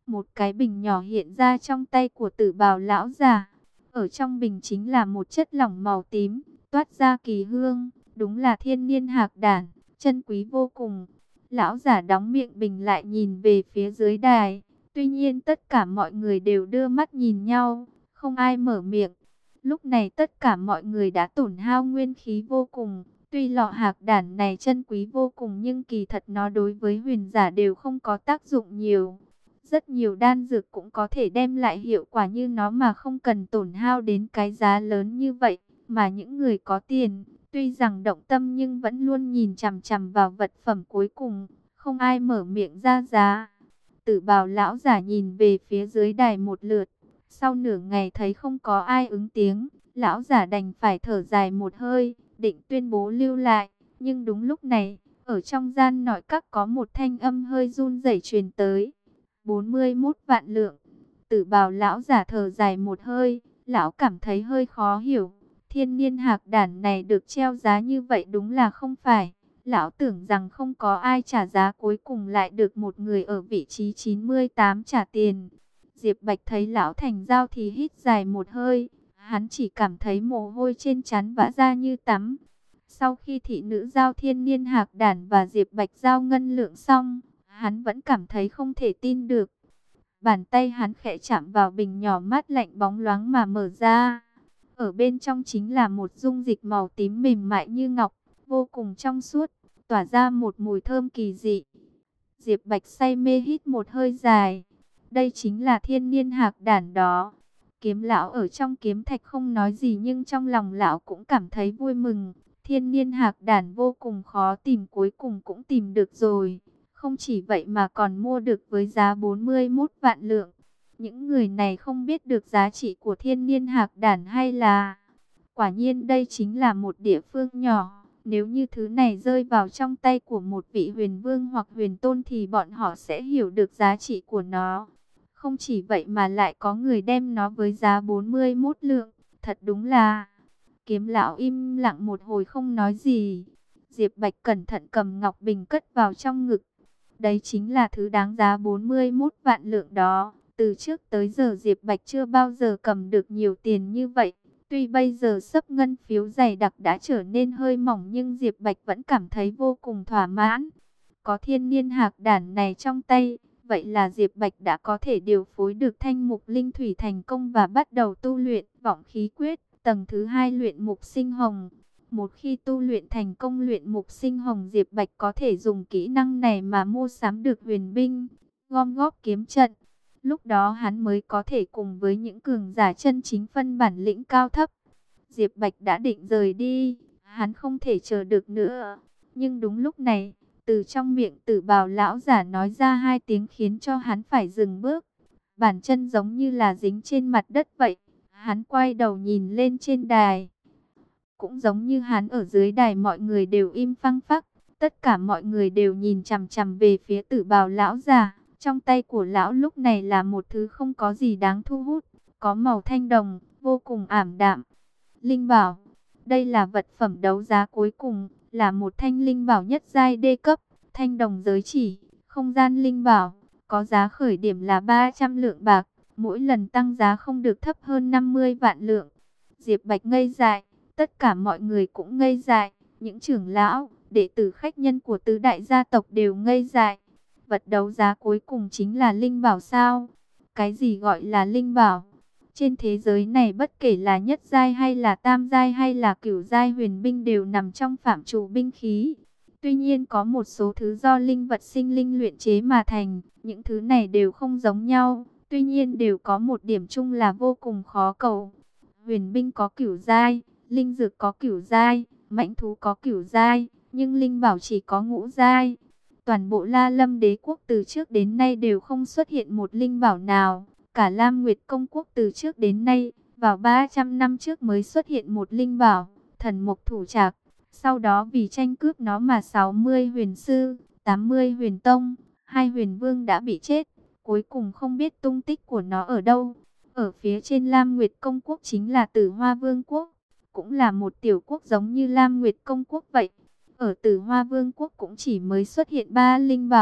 Một cái bình nhỏ hiện ra trong tay của Tử Bào lão giả. Ở trong bình chính là một chất lỏng màu tím, toát ra kỳ hương, đúng là thiên niên hạc đản, chân quý vô cùng. Lão giả đóng miệng bình lại nhìn về phía dưới đài. Tuy nhiên tất cả mọi người đều đưa mắt nhìn nhau, không ai mở miệng. Lúc này tất cả mọi người đã tổn hao nguyên khí vô cùng. Tuy lọ hạc đản này chân quý vô cùng nhưng kỳ thật nó đối với huyền giả đều không có tác dụng nhiều. Rất nhiều đan dược cũng có thể đem lại hiệu quả như nó mà không cần tổn hao đến cái giá lớn như vậy. Mà những người có tiền, tuy rằng động tâm nhưng vẫn luôn nhìn chằm chằm vào vật phẩm cuối cùng, không ai mở miệng ra giá. Tử Bào lão giả nhìn về phía dưới đài một lượt, sau nửa ngày thấy không có ai ứng tiếng, lão giả đành phải thở dài một hơi, định tuyên bố lưu lại. Nhưng đúng lúc này, ở trong gian nội các có một thanh âm hơi run rẩy truyền tới. 41 vạn lượng. Tử Bào lão giả thở dài một hơi, lão cảm thấy hơi khó hiểu. Thiên niên hạc đản này được treo giá như vậy đúng là không phải. Lão tưởng rằng không có ai trả giá, cuối cùng lại được một người ở vị trí 98 trả tiền. Diệp Bạch thấy lão thành giao thì hít dài một hơi. Hắn chỉ cảm thấy mồ hôi trên trán vã ra như tắm. Sau khi thị nữ giao thiên niên hạc đản và Diệp Bạch giao ngân lượng xong, hắn vẫn cảm thấy không thể tin được. Bàn tay hắn khẽ chạm vào bình nhỏ mát lạnh bóng loáng mà mở ra. Ở bên trong chính là một dung dịch màu tím mềm mại như ngọc, vô cùng trong suốt, tỏa ra một mùi thơm kỳ dị. Diệp Bạch say mê hít một hơi dài. Đây chính là thiên niên hạc đản đó. Kiếm lão ở trong kiếm thạch không nói gì nhưng trong lòng lão cũng cảm thấy vui mừng. Thiên niên hạc đản vô cùng khó tìm, cuối cùng cũng tìm được rồi. Không chỉ vậy mà còn mua được với giá 41 vạn lượng. Những người này không biết được giá trị của thiên niên hạc đản hay là... Quả nhiên đây chính là một địa phương nhỏ. Nếu như thứ này rơi vào trong tay của một vị huyền vương hoặc huyền tôn thì bọn họ sẽ hiểu được giá trị của nó. Không chỉ vậy mà lại có người đem nó với giá 41 lượng. Thật đúng là... Kiếm lão im lặng một hồi không nói gì. Diệp Bạch cẩn thận cầm ngọc bình cất vào trong ngực. Đấy chính là thứ đáng giá 41 vạn lượng đó. Từ trước tới giờ Diệp Bạch chưa bao giờ cầm được nhiều tiền như vậy. Tuy bây giờ xấp ngân phiếu dày đặc đã trở nên hơi mỏng nhưng Diệp Bạch vẫn cảm thấy vô cùng thỏa mãn. Có thiên niên hạc đản này trong tay, vậy là Diệp Bạch đã có thể điều phối được thanh mục linh thủy thành công và bắt đầu tu luyện vọng khí quyết, tầng thứ 2 luyện mục sinh hồng. Một khi tu luyện thành công luyện mục sinh hồng, Diệp Bạch có thể dùng kỹ năng này mà mua sắm được huyền binh, gom góp kiếm trận. Lúc đó hắn mới có thể cùng với những cường giả chân chính phân bản lĩnh cao thấp. Diệp Bạch đã định rời đi, hắn không thể chờ được nữa. Nhưng đúng lúc này, từ trong miệng Tử Bào lão giả nói ra hai tiếng khiến cho hắn phải dừng bước. Bàn chân giống như là dính trên mặt đất vậy. Hắn quay đầu nhìn lên trên đài. Cũng giống như hắn ở dưới đài, mọi người đều im phăng phắc. Tất cả mọi người đều nhìn chằm chằm về phía Tử Bào lão giả. Trong tay của lão lúc này là một thứ không có gì đáng thu hút, có màu thanh đồng, vô cùng ảm đạm. Linh bảo, đây là vật phẩm đấu giá cuối cùng, là một thanh linh bảo nhất giai đê cấp, thanh đồng giới chỉ, không gian linh bảo, có giá khởi điểm là 300 lượng bạc, mỗi lần tăng giá không được thấp hơn 50 vạn lượng. Diệp Bạch ngây dại, tất cả mọi người cũng ngây dại, những trưởng lão, đệ tử khách nhân của tứ đại gia tộc đều ngây dại. Vật đấu giá cuối cùng chính là linh bảo sao? Cái gì gọi là linh bảo? Trên thế giới này bất kể là nhất giai hay là tam giai hay là cửu giai huyền binh đều nằm trong phạm trù binh khí. Tuy nhiên có một số thứ do linh vật sinh linh luyện chế mà thành, những thứ này đều không giống nhau. Tuy nhiên đều có một điểm chung là vô cùng khó cầu. Huyền binh có cửu giai, linh dược có cửu giai, mãnh thú có cửu giai, nhưng linh bảo chỉ có ngũ giai. Toàn bộ La Lâm đế quốc từ trước đến nay đều không xuất hiện một linh bảo nào. Cả Lam Nguyệt công quốc từ trước đến nay, vào 300 năm trước mới xuất hiện một linh bảo, thần mộc thủ trạc. Sau đó vì tranh cướp nó mà 60 huyền sư, 80 huyền tông, 2 huyền vương đã bị chết. Cuối cùng không biết tung tích của nó ở đâu. Ở phía trên Lam Nguyệt công quốc chính là Tử Hoa Vương quốc, cũng là một tiểu quốc giống như Lam Nguyệt công quốc vậy. Ở Tử Hoa Vương quốc cũng chỉ mới xuất hiện 3 linh bảo,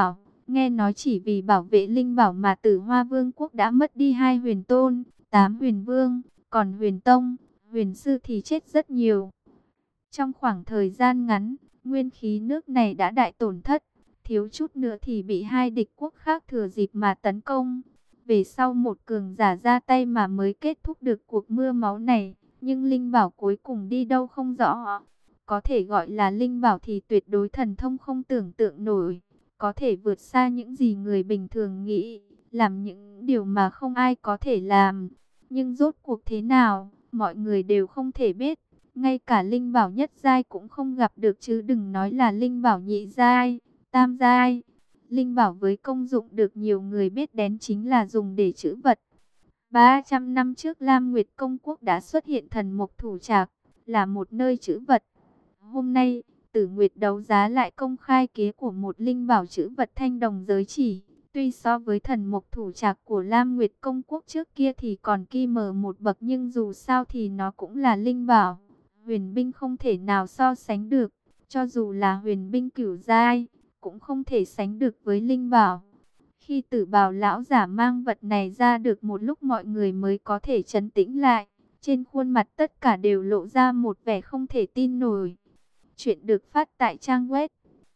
Nghe nói chỉ vì bảo vệ linh bảo mà Tử Hoa Vương quốc đã mất đi 2 huyền tôn, 8 huyền vương, còn huyền tông, huyền sư thì chết rất nhiều. Trong khoảng thời gian ngắn, nguyên khí nước này đã đại tổn thất, thiếu chút nữa thì bị hai địch quốc khác thừa dịp mà tấn công. Về sau một cường giả ra tay mà mới kết thúc được cuộc mưa máu này, nhưng linh bảo cuối cùng đi đâu không rõ. Có thể gọi là linh bảo thì tuyệt đối thần thông không tưởng tượng nổi, có thể vượt xa những gì người bình thường nghĩ, làm những điều mà không ai có thể làm. Nhưng rốt cuộc thế nào, mọi người đều không thể biết. Ngay cả linh bảo nhất giai cũng không gặp được, chứ đừng nói là linh bảo nhị giai, tam giai. Linh bảo với công dụng được nhiều người biết đến chính là dùng để trữ vật. 300 năm trước Lam Nguyệt Công Quốc đã xuất hiện thần mộc thủ trạc, là một nơi trữ vật. Hôm nay, Tử Nguyệt đấu giá lại công khai kế của một linh bảo trữ vật thanh đồng giới chỉ. Tuy so với thần mộc thủ trạc của Lam Nguyệt Công Quốc trước kia thì còn ki mờ một bậc, nhưng dù sao thì nó cũng là linh bảo. Huyền binh không thể nào so sánh được, cho dù là huyền binh cửu giai, cũng không thể sánh được với linh bảo. Khi Tử Bào lão giả mang vật này ra được một lúc, mọi người mới có thể trấn tĩnh lại. Trên khuôn mặt tất cả đều lộ ra một vẻ không thể tin nổi. Chuyện được phát tại trang web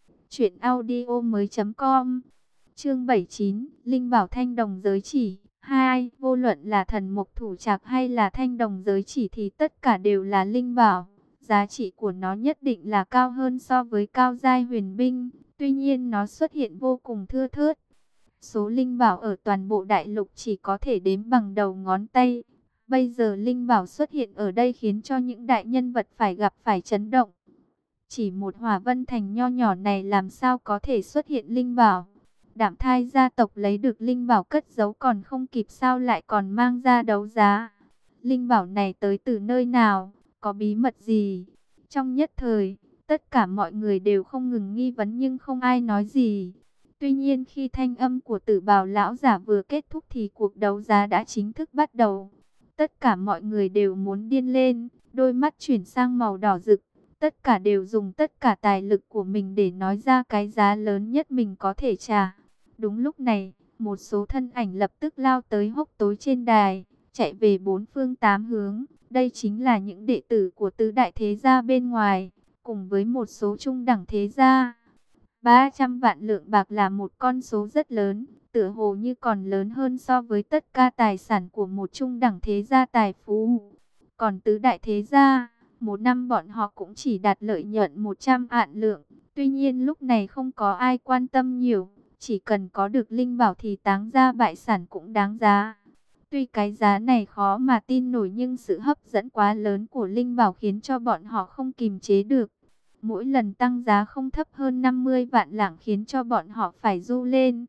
truyệnaudiomoi.com. Chương 79, linh bảo thanh đồng giới chỉ 2. Vô luận là thần mộc thủ trạc hay là thanh đồng giới chỉ thì tất cả đều là linh bảo. Giá trị của nó nhất định là cao hơn so với cao giai huyền binh. Tuy nhiên nó xuất hiện vô cùng thưa thớt. Số linh bảo ở toàn bộ đại lục chỉ có thể đếm bằng đầu ngón tay. Bây giờ linh bảo xuất hiện ở đây khiến cho những đại nhân vật phải gặp phải chấn động. Chỉ một Hỏa Vân Thành nho nhỏ này làm sao có thể xuất hiện linh bảo? Đạm Thai gia tộc lấy được linh bảo cất giấu còn không kịp, sao lại còn mang ra đấu giá? Linh bảo này tới từ nơi nào? Có bí mật gì? Trong nhất thời, tất cả mọi người đều không ngừng nghi vấn nhưng không ai nói gì. Tuy nhiên khi thanh âm của Tử Bào lão giả vừa kết thúc thì cuộc đấu giá đã chính thức bắt đầu. Tất cả mọi người đều muốn điên lên, đôi mắt chuyển sang màu đỏ rực. Tất cả đều dùng tất cả tài lực của mình để nói ra cái giá lớn nhất mình có thể trả. Đúng lúc này, một số thân ảnh lập tức lao tới hốc tối trên đài, chạy về bốn phương tám hướng. Đây chính là những đệ tử của tứ đại thế gia bên ngoài, cùng với một số trung đẳng thế gia. 300 vạn lượng bạc là một con số rất lớn, tựa hồ như còn lớn hơn so với tất cả tài sản của một trung đẳng thế gia tài phú. Còn tứ đại thế gia, một năm bọn họ cũng chỉ đạt lợi nhuận 100 vạn lượng. Tuy nhiên lúc này không có ai quan tâm nhiều, chỉ cần có được linh bảo thì táng ra bại sản cũng đáng giá. Tuy cái giá này khó mà tin nổi nhưng sự hấp dẫn quá lớn của linh bảo khiến cho bọn họ không kìm chế được. Mỗi lần tăng giá không thấp hơn 50 vạn lạng khiến cho bọn họ phải du lên.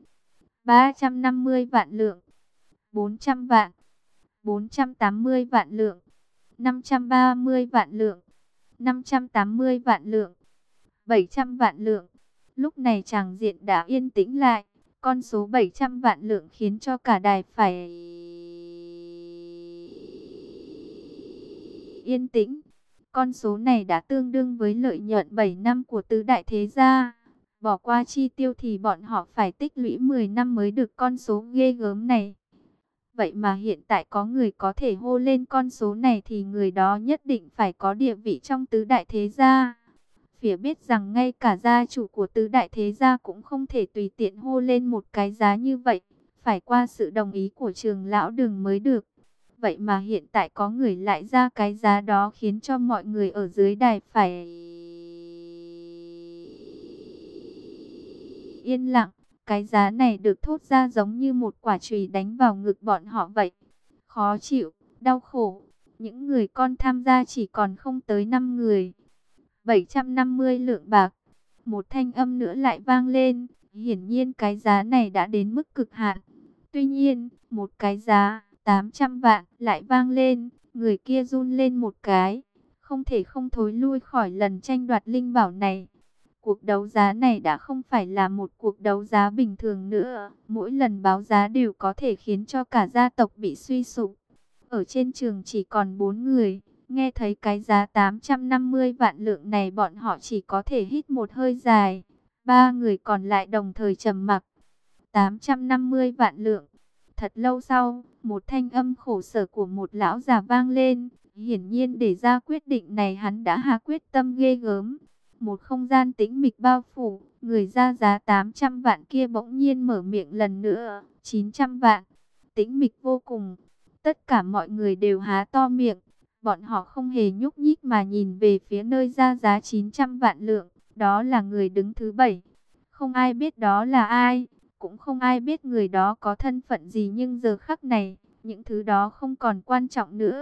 350 vạn lượng, 400 vạn, 480 vạn lượng, 530 vạn lượng, 580 vạn lượng, 700 vạn lượng. Lúc này tràng diện đã yên tĩnh lại. Con số 700 vạn lượng khiến cho cả đài phải yên tĩnh. Con số này đã tương đương với lợi nhuận 7 năm của tứ đại thế gia. Bỏ qua chi tiêu thì bọn họ phải tích lũy 10 năm mới được con số ghê gớm này. Vậy mà hiện tại có người có thể hô lên con số này thì người đó nhất định phải có địa vị trong tứ đại thế gia. Phía biết rằng ngay cả gia chủ của tứ đại thế gia cũng không thể tùy tiện hô lên một cái giá như vậy, phải qua sự đồng ý của Trường lão Đường mới được. Vậy mà hiện tại có người lại ra cái giá đó khiến cho mọi người ở dưới đài phải yên lặng. Cái giá này được thốt ra giống như một quả chùy đánh vào ngực bọn họ vậy. Khó chịu, đau khổ. Những người con tham gia chỉ còn không tới 5 người. 750 lượng bạc. Một thanh âm nữa lại vang lên. Hiển nhiên cái giá này đã đến mức cực hạn. Tuy nhiên, một cái giá 800 vạn lại vang lên. Người kia run lên một cái, không thể không thối lui khỏi lần tranh đoạt linh bảo này. Cuộc đấu giá này đã không phải là một cuộc đấu giá bình thường nữa. Mỗi lần báo giá đều có thể khiến cho cả gia tộc bị suy sụp. Ở trên trường chỉ còn 4 người. Nghe thấy cái giá 850 vạn lượng này bọn họ chỉ có thể hít một hơi dài. 3 người còn lại đồng thời trầm mặc. 850 vạn lượng. Thật lâu sau, một thanh âm khổ sở của một lão già vang lên. Hiển nhiên để ra quyết định này hắn đã hạ quyết tâm ghê gớm. Một không gian tĩnh mịch bao phủ, người ra giá 800 vạn kia bỗng nhiên mở miệng lần nữa. 900 vạn, tĩnh mịch vô cùng. Tất cả mọi người đều há to miệng. Bọn họ không hề nhúc nhích mà nhìn về phía nơi ra giá 900 vạn lượng. Đó là người đứng thứ 7. Không ai biết đó là ai. Cũng không ai biết người đó có thân phận gì, nhưng giờ khắc này, những thứ đó không còn quan trọng nữa.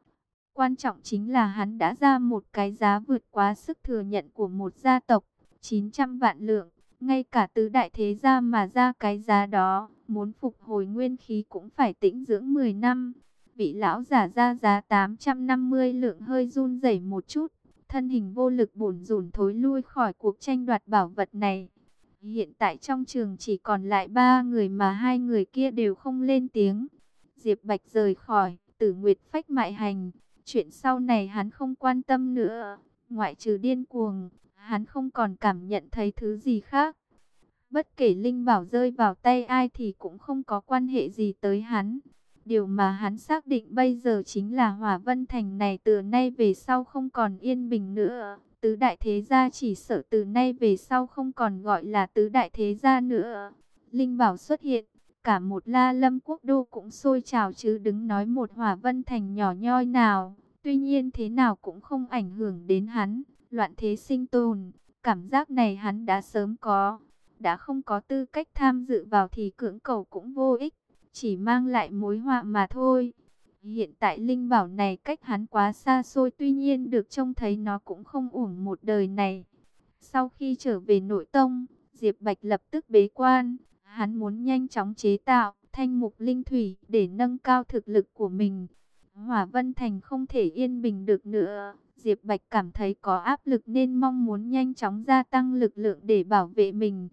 Quan trọng chính là hắn đã ra một cái giá vượt quá sức thừa nhận của một gia tộc, 900 vạn lượng. Ngay cả tứ đại thế gia mà ra cái giá đó, muốn phục hồi nguyên khí cũng phải tĩnh dưỡng 10 năm. Vị lão giả ra giá 850 lượng hơi run rẩy một chút, thân hình vô lực bủn rủn thối lui khỏi cuộc tranh đoạt bảo vật này. Hiện tại trong trường chỉ còn lại 3 người mà 2 người kia đều không lên tiếng. Diệp Bạch rời khỏi, Tử Nguyệt phách mại hành. Chuyện sau này hắn không quan tâm nữa. Ngoại trừ điên cuồng, hắn không còn cảm nhận thấy thứ gì khác. Bất kể linh bảo rơi vào tay ai thì cũng không có quan hệ gì tới hắn. Điều mà hắn xác định bây giờ chính là Hỏa Vân Thành này từ nay về sau không còn yên bình nữa. Tứ đại thế gia chỉ sợ từ nay về sau không còn gọi là tứ đại thế gia nữa. Linh bảo xuất hiện, cả một La Lâm quốc đô cũng sôi trào, chứ đừng nói một Hỏa Vân Thành nhỏ nhoi nào. Tuy nhiên thế nào cũng không ảnh hưởng đến hắn. Loạn thế sinh tồn, cảm giác này hắn đã sớm có. Đã không có tư cách tham dự vào thì cưỡng cầu cũng vô ích, chỉ mang lại mối họa mà thôi. Hiện tại linh bảo này cách hắn quá xa xôi, tuy nhiên được trông thấy nó cũng không uổng một đời này. Sau khi trở về nội tông, Diệp Bạch lập tức bế quan. Hắn muốn nhanh chóng chế tạo thanh mục linh thủy để nâng cao thực lực của mình. Hỏa Vân Thành không thể yên bình được nữa. Diệp Bạch cảm thấy có áp lực nên mong muốn nhanh chóng gia tăng lực lượng để bảo vệ mình.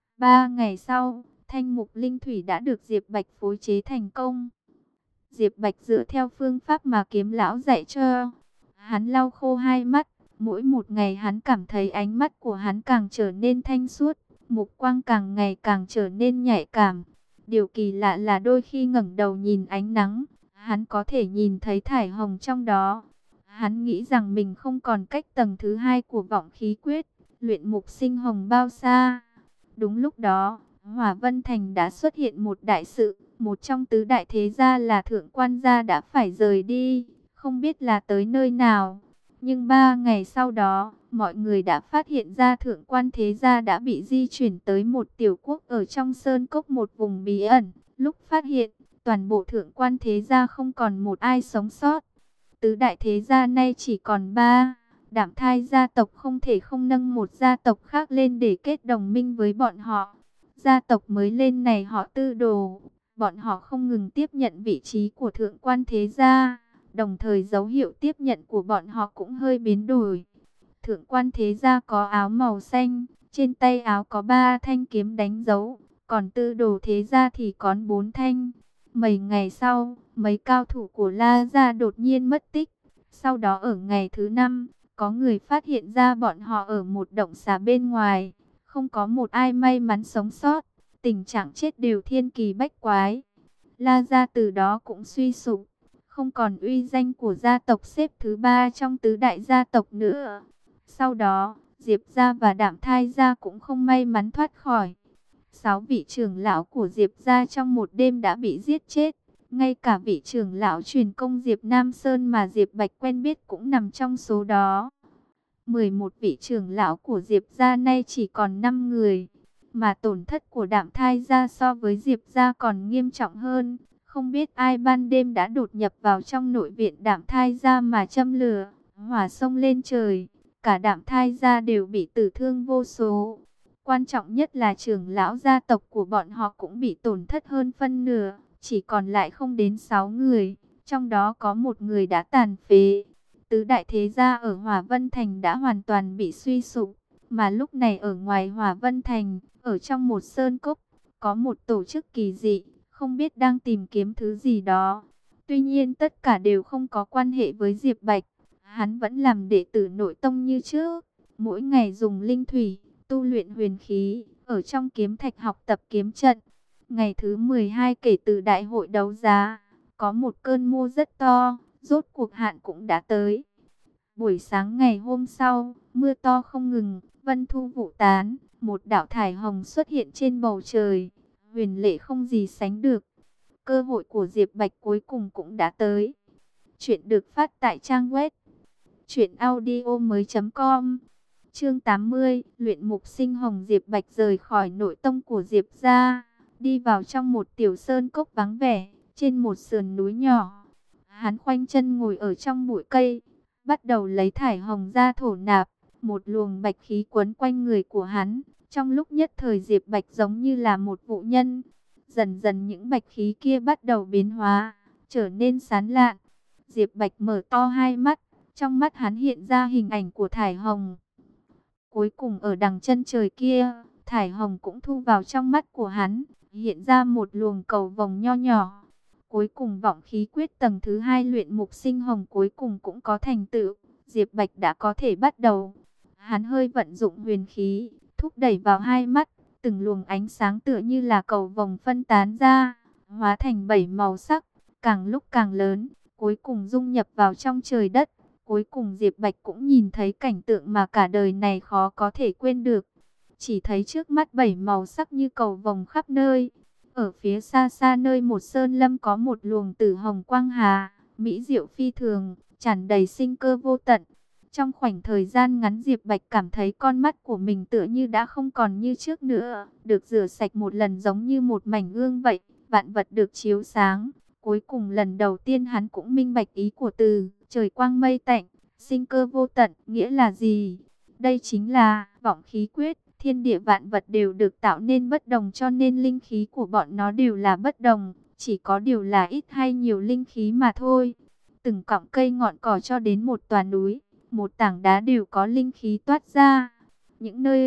3 ngày sau, thanh mục linh thủy đã được Diệp Bạch phối chế thành công. Diệp Bạch dựa theo phương pháp mà kiếm lão dạy cho. Hắn lau khô hai mắt. Mỗi một ngày hắn cảm thấy ánh mắt của hắn càng trở nên thanh suốt. Mục quang càng ngày càng trở nên nhạy cảm. Điều kỳ lạ là đôi khi ngẩng đầu nhìn ánh nắng, hắn có thể nhìn thấy thải hồng trong đó. Hắn nghĩ rằng mình không còn cách tầng thứ 2 của vọng khí quyết, luyện mục sinh hồng bao xa. Đúng lúc đó, Hỏa Vân Thành đã xuất hiện một đại sự. Một trong tứ đại thế gia là Thượng Quan gia đã phải rời đi, không biết là tới nơi nào. Nhưng 3 ngày sau đó, mọi người đã phát hiện ra Thượng Quan thế gia đã bị di chuyển tới một tiểu quốc ở trong sơn cốc, một vùng bí ẩn. Lúc phát hiện, toàn bộ Thượng Quan thế gia không còn một ai sống sót. Tứ đại thế gia nay chỉ còn 3. Đạm Thai gia tộc không thể không nâng một gia tộc khác lên để kết đồng minh với bọn họ. Gia tộc mới lên này họ Tư Đồ, bọn họ không ngừng tiếp nhận vị trí của Thượng Quan thế gia, đồng thời dấu hiệu tiếp nhận của bọn họ cũng hơi biến đổi. Thượng Quan thế gia có áo màu xanh, trên tay áo có 3 thanh kiếm đánh dấu, còn Tư Đồ thế gia thì có 4 thanh. Mấy ngày sau, mấy cao thủ của La gia đột nhiên mất tích. Sau đó ở ngày thứ 5, có người phát hiện ra bọn họ ở một động xà bên ngoài. Không có một ai may mắn sống sót. Tình trạng chết đều thiên kỳ bách quái. La gia từ đó cũng suy sụp. Không còn uy danh của gia tộc xếp thứ 3 trong tứ đại gia tộc nữa. Sau đó, Diệp gia và Đạm Thai gia cũng không may mắn thoát khỏi. 6 vị trưởng lão của Diệp gia trong một đêm đã bị giết chết. Ngay cả vị trưởng lão truyền công Diệp Nam Sơn mà Diệp Bạch quen biết cũng nằm trong số đó. 11 vị trưởng lão của Diệp gia nay chỉ còn 5 người. Mà tổn thất của Đạm Thai gia so với Diệp gia còn nghiêm trọng hơn. Không biết ai ban đêm đã đột nhập vào trong nội viện Đạm Thai gia mà châm lửa, hỏa xông lên trời. Cả Đạm Thai gia đều bị tử thương vô số. Quan trọng nhất là trưởng lão gia tộc của bọn họ cũng bị tổn thất hơn phân nửa. Chỉ còn lại không đến 6 người. Trong đó có một người đã tàn phế. Tứ đại thế gia ở Hỏa Vân Thành đã hoàn toàn bị suy sụp. Mà lúc này ở ngoài Hỏa Vân Thành, ở trong một sơn cốc, có một tổ chức kỳ dị, không biết đang tìm kiếm thứ gì đó. Tuy nhiên tất cả đều không có quan hệ với Diệp Bạch. Hắn vẫn làm đệ tử nội tông như trước, mỗi ngày dùng linh thủy, tu luyện huyền khí, ở trong kiếm thạch học tập kiếm trận. Ngày thứ 12 kể từ đại hội đấu giá, có một cơn mưa rất to, rốt cuộc hạn cũng đã tới. Buổi sáng ngày hôm sau, mưa to không ngừng, vân thu vụ tán, một đạo thải hồng xuất hiện trên bầu trời, huyền lệ không gì sánh được. Cơ hội của Diệp Bạch cuối cùng cũng đã tới. Chuyện được phát tại trang web truyệnaudiomoi.com. Chương 80, luyện mục sinh hồng. Diệp Bạch rời khỏi nội tông của Diệp gia, đi vào trong một tiểu sơn cốc vắng vẻ, trên một sườn núi nhỏ. Hắn khoanh chân ngồi ở trong bụi cây, bắt đầu lấy thải hồng ra thổ nạp, một luồng bạch khí quấn quanh người của hắn. Trong lúc nhất thời Diệp Bạch giống như là một vụ nhân. Dần dần những bạch khí kia bắt đầu biến hóa, trở nên sáng lạn. Diệp Bạch mở to hai mắt, trong mắt hắn hiện ra hình ảnh của thải hồng. Cuối cùng ở đằng chân trời kia, thải hồng cũng thu vào trong mắt của hắn, hiện ra một luồng cầu vồng nho nhỏ. Cuối cùng vọng khí quyết tầng thứ 2 luyện mục sinh hồng cuối cùng cũng có thành tựu. Diệp Bạch đã có thể bắt đầu. Hắn hơi vận dụng huyền khí, thúc đẩy vào hai mắt, từng luồng ánh sáng tựa như là cầu vồng phân tán ra, hóa thành 7 màu sắc, càng lúc càng lớn, cuối cùng dung nhập vào trong trời đất. Cuối cùng Diệp Bạch cũng nhìn thấy cảnh tượng mà cả đời này khó có thể quên được. Chỉ thấy trước mắt 7 màu sắc như cầu vồng khắp nơi. Ở phía xa xa nơi một sơn lâm có một luồng tử hồng quang hà, mỹ diệu phi thường, tràn đầy sinh cơ vô tận. Trong khoảnh thời gian ngắn Diệp Bạch cảm thấy con mắt của mình tựa như đã không còn như trước nữa, được rửa sạch một lần giống như một mảnh gương vậy, vạn vật được chiếu sáng. Cuối cùng lần đầu tiên hắn cũng minh bạch ý của từ trời quang mây tạnh, sinh cơ vô tận, nghĩa là gì? Đây chính là vọng khí quyết, thiên địa vạn vật đều được tạo nên bất đồng cho nên linh khí của bọn nó đều là bất đồng, chỉ có điều là ít hay nhiều linh khí mà thôi. Từng cọng cây ngọn cỏ cho đến một tòa núi, một tảng đá đều có linh khí toát ra. Những nơi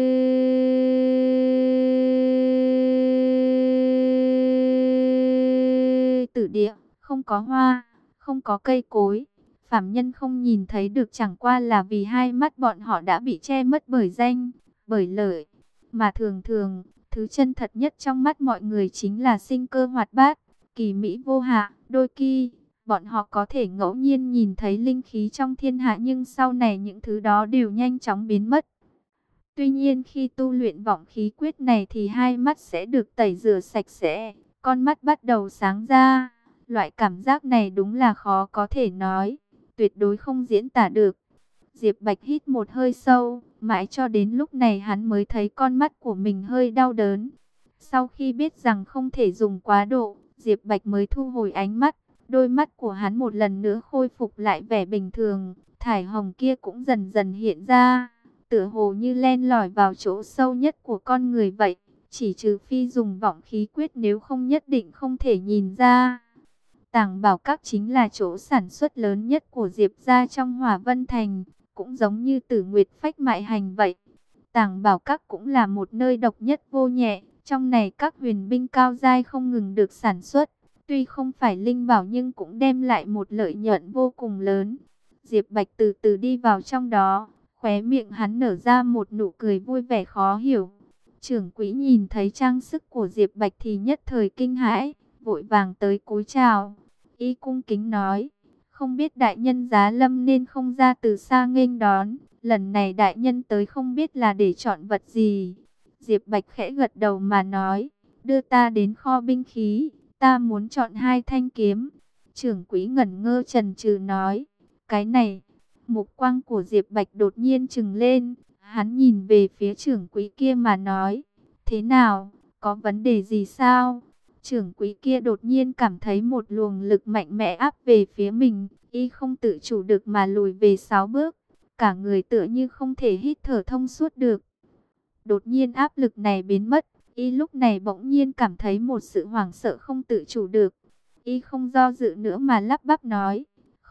tử địa, không có hoa, không có cây cối, phàm nhân không nhìn thấy được, chẳng qua là vì hai mắt bọn họ đã bị che mất bởi danh, bởi lợi. Mà thường thường, thứ chân thật nhất trong mắt mọi người chính là sinh cơ hoạt bát, kỳ mỹ vô hạ. Đôi khi, bọn họ có thể ngẫu nhiên nhìn thấy linh khí trong thiên hạ, nhưng sau này những thứ đó đều nhanh chóng biến mất. Tuy nhiên khi tu luyện vọng khí quyết này thì hai mắt sẽ được tẩy rửa sạch sẽ, con mắt bắt đầu sáng ra. Loại cảm giác này đúng là khó có thể nói, tuyệt đối không diễn tả được. Diệp Bạch hít một hơi sâu, mãi cho đến lúc này hắn mới thấy con mắt của mình hơi đau đớn. Sau khi biết rằng không thể dùng quá độ, Diệp Bạch mới thu hồi ánh mắt. Đôi mắt của hắn một lần nữa khôi phục lại vẻ bình thường, thải hồng kia cũng dần dần hiện ra, tựa hồ như len lỏi vào chỗ sâu nhất của con người vậy. Chỉ trừ phi dùng vọng khí quyết, nếu không nhất định không thể nhìn ra. Tàng Bảo Các chính là chỗ sản xuất lớn nhất của Diệp gia trong Hỏa Vân Thành, cũng giống như Tử Nguyệt Phách Mại Hành vậy. Tàng Bảo Các cũng là một nơi độc nhất vô nhị, trong này các huyền binh cao giai không ngừng được sản xuất. Tuy không phải linh bảo nhưng cũng đem lại một lợi nhuận vô cùng lớn. Diệp Bạch từ từ đi vào trong đó, khóe miệng hắn nở ra một nụ cười vui vẻ khó hiểu. Trưởng quỹ nhìn thấy trang sức của Diệp Bạch thì nhất thời kinh hãi, vội vàng tới cúi chào. Y cung kính nói, không biết đại nhân giá lâm nên không ra từ xa nghênh đón. Lần này đại nhân tới không biết là để chọn vật gì. Diệp Bạch khẽ gật đầu mà nói, đưa ta đến kho binh khí, ta muốn chọn 2 thanh kiếm. Trưởng quỹ ngẩn ngơ chần chừ nói, cái này. Mục quang của Diệp Bạch đột nhiên trừng lên, hắn nhìn về phía trưởng quỹ kia mà nói, thế nào, có vấn đề gì sao? Trưởng quỹ kia đột nhiên cảm thấy một luồng lực mạnh mẽ áp về phía mình, y không tự chủ được mà lùi về 6 bước, cả người tựa như không thể hít thở thông suốt được. Đột nhiên áp lực này biến mất, y lúc này bỗng nhiên cảm thấy một sự hoảng sợ không tự chủ được. Y không do dự nữa mà lắp bắp nói,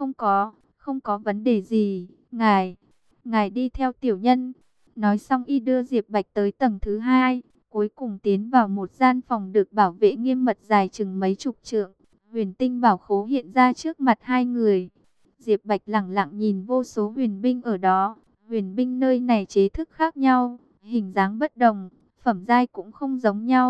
không có vấn đề gì, ngài đi theo tiểu nhân. Nói xong y đưa Diệp Bạch tới tầng thứ 2, cuối cùng tiến vào một gian phòng được bảo vệ nghiêm mật dài chừng mấy chục trượng. Huyền tinh bảo khố hiện ra trước mặt hai người. Diệp Bạch lẳng lặng nhìn vô số huyền binh ở đó. Huyền binh nơi này chế thức khác nhau, hình dáng bất đồng, phẩm giai cũng không giống nhau.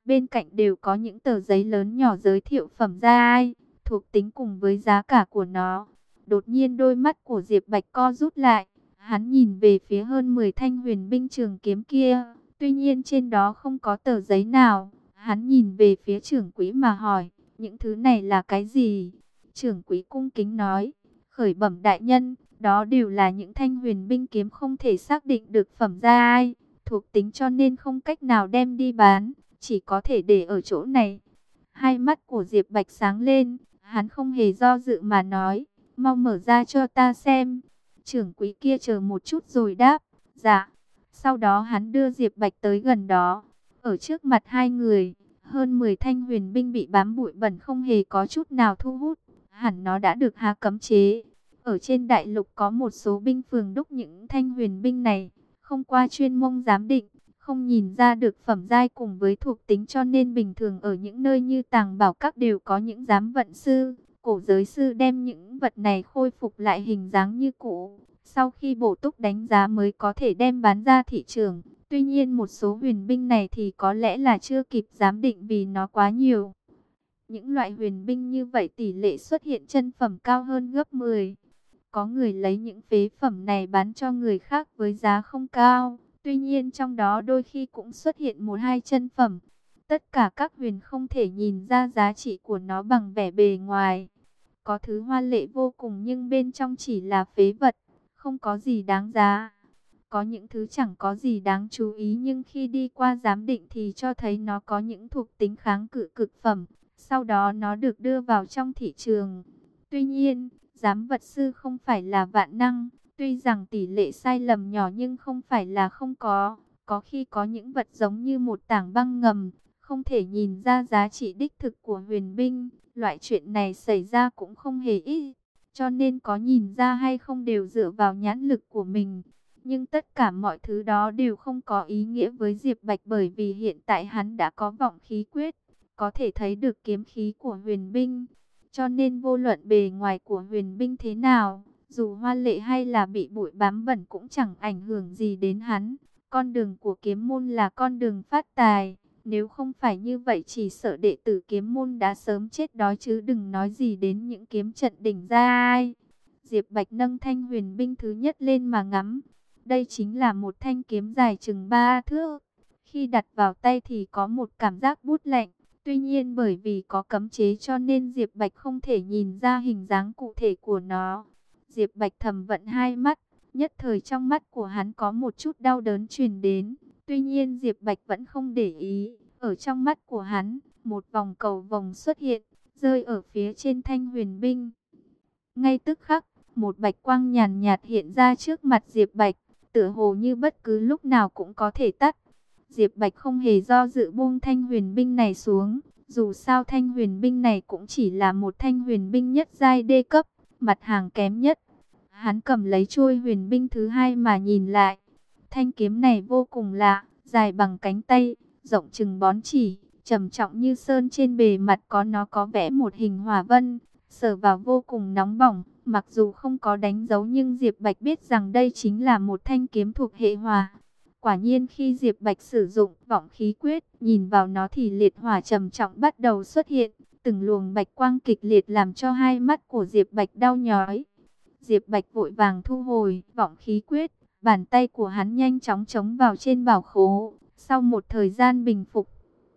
Bên cạnh đều có những tờ giấy lớn nhỏ giới thiệu phẩm giai, thuộc tính cùng với giá cả của nó. Đột nhiên đôi mắt của Diệp Bạch co rút lại, hắn nhìn về phía hơn 10 thanh huyền binh trường kiếm kia, tuy nhiên trên đó không có tờ giấy nào. Hắn nhìn về phía trưởng quỹ mà hỏi, những thứ này là cái gì? Trưởng quỹ cung kính nói, khởi bẩm đại nhân, đó đều là những thanh huyền binh kiếm không thể xác định được phẩm giai, thuộc tính cho nên không cách nào đem đi bán, chỉ có thể để ở chỗ này. Hai mắt của Diệp Bạch sáng lên, hắn không hề do dự mà nói, mau mở ra cho ta xem. Trưởng quỹ kia chờ một chút rồi đáp, dạ. Sau đó hắn đưa Diệp Bạch tới gần đó. Ở trước mặt hai người, hơn 10 thanh huyền binh bị bám bụi bẩn không hề có chút nào thu hút. Hẳn nó đã được hạ cấm chế. Ở trên đại lục có một số binh phường đúc những thanh huyền binh này, không qua chuyên môn giám định, không nhìn ra được phẩm giai cùng với thuộc tính, cho nên bình thường ở những nơi như tàng bảo các đều có những giám vận sư, cổ giới sư đem những vật này khôi phục lại hình dáng như cũ. Sau khi bổ túc đánh giá mới có thể đem bán ra thị trường. Tuy nhiên một số huyền binh này thì có lẽ là chưa kịp giám định vì nó quá nhiều. Những loại huyền binh như vậy tỷ lệ xuất hiện chân phẩm cao hơn gấp 10. Có người lấy những phế phẩm này bán cho người khác với giá không cao. Tuy nhiên trong đó đôi khi cũng xuất hiện một hai chân phẩm. Tất cả các huyền không thể nhìn ra giá trị của nó bằng vẻ bề ngoài. Có thứ hoa lệ vô cùng nhưng bên trong chỉ là phế vật, không có gì đáng giá. Có những thứ chẳng có gì đáng chú ý nhưng khi đi qua giám định thì cho thấy nó có những thuộc tính kháng cự cực phẩm. Sau đó nó được đưa vào trong thị trường. Tuy nhiên, giám vật sư không phải là vạn năng. Tuy rằng tỷ lệ sai lầm nhỏ nhưng không phải là không có. Có khi có những vật giống như một tảng băng ngầm, không thể nhìn ra giá trị đích thực của huyền binh. Loại chuyện này xảy ra cũng không hề ít. Cho nên có nhìn ra hay không đều dựa vào nhãn lực của mình. Nhưng tất cả mọi thứ đó đều không có ý nghĩa với Diệp Bạch, bởi vì hiện tại hắn đã có vọng khí quyết, có thể thấy được kiếm khí của huyền binh. Cho nên vô luận bề ngoài của huyền binh thế nào, dù hoa lệ hay là bị bụi bám bẩn cũng chẳng ảnh hưởng gì đến hắn. Con đường của kiếm môn là con đường phát tài. Nếu không phải như vậy chỉ sợ đệ tử kiếm môn đã sớm chết đói chứ đừng nói gì đến những kiếm trận đỉnh giai. Diệp Bạch nâng thanh huyền binh thứ nhất lên mà ngắm. Đây chính là một thanh kiếm dài chừng 3 thước. Khi đặt vào tay thì có một cảm giác bút lạnh. Tuy nhiên bởi vì có cấm chế cho nên Diệp Bạch không thể nhìn ra hình dáng cụ thể của nó. Diệp Bạch thầm vận hai mắt. Nhất thời trong mắt của hắn có một chút đau đớn truyền đến. Tuy nhiên Diệp Bạch vẫn không để ý. Ở trong mắt của hắn, một vòng cầu vồng xuất hiện, rơi ở phía trên thanh huyền binh. Ngay tức khắc, một bạch quang nhàn nhạt hiện ra trước mặt Diệp Bạch, tựa hồ như bất cứ lúc nào cũng có thể tắt. Diệp Bạch không hề do dự buông thanh huyền binh này xuống. Dù sao thanh huyền binh này cũng chỉ là một thanh huyền binh nhất giai đê cấp, mặt hàng kém nhất. Hắn cầm lấy chuôi huyền binh thứ hai mà nhìn lại. Thanh kiếm này vô cùng lạ, dài bằng cánh tay, rộng chừng bón chỉ, trầm trọng như sơn, trên bề mặt nó có vẽ một hình hỏa vân, sờ vào vô cùng nóng bỏng. Mặc dù không có đánh dấu nhưng Diệp Bạch biết rằng đây chính là một thanh kiếm thuộc hệ hỏa. Quả nhiên khi Diệp Bạch sử dụng vọng khí quyết, nhìn vào nó thì liệt hỏa trầm trọng bắt đầu xuất hiện, từng luồng bạch quang kịch liệt làm cho hai mắt của Diệp Bạch đau nhói. Diệp Bạch vội vàng thu hồi vọng khí quyết, bàn tay của hắn nhanh chóng chống vào trên bảo khố. Sau một thời gian bình phục,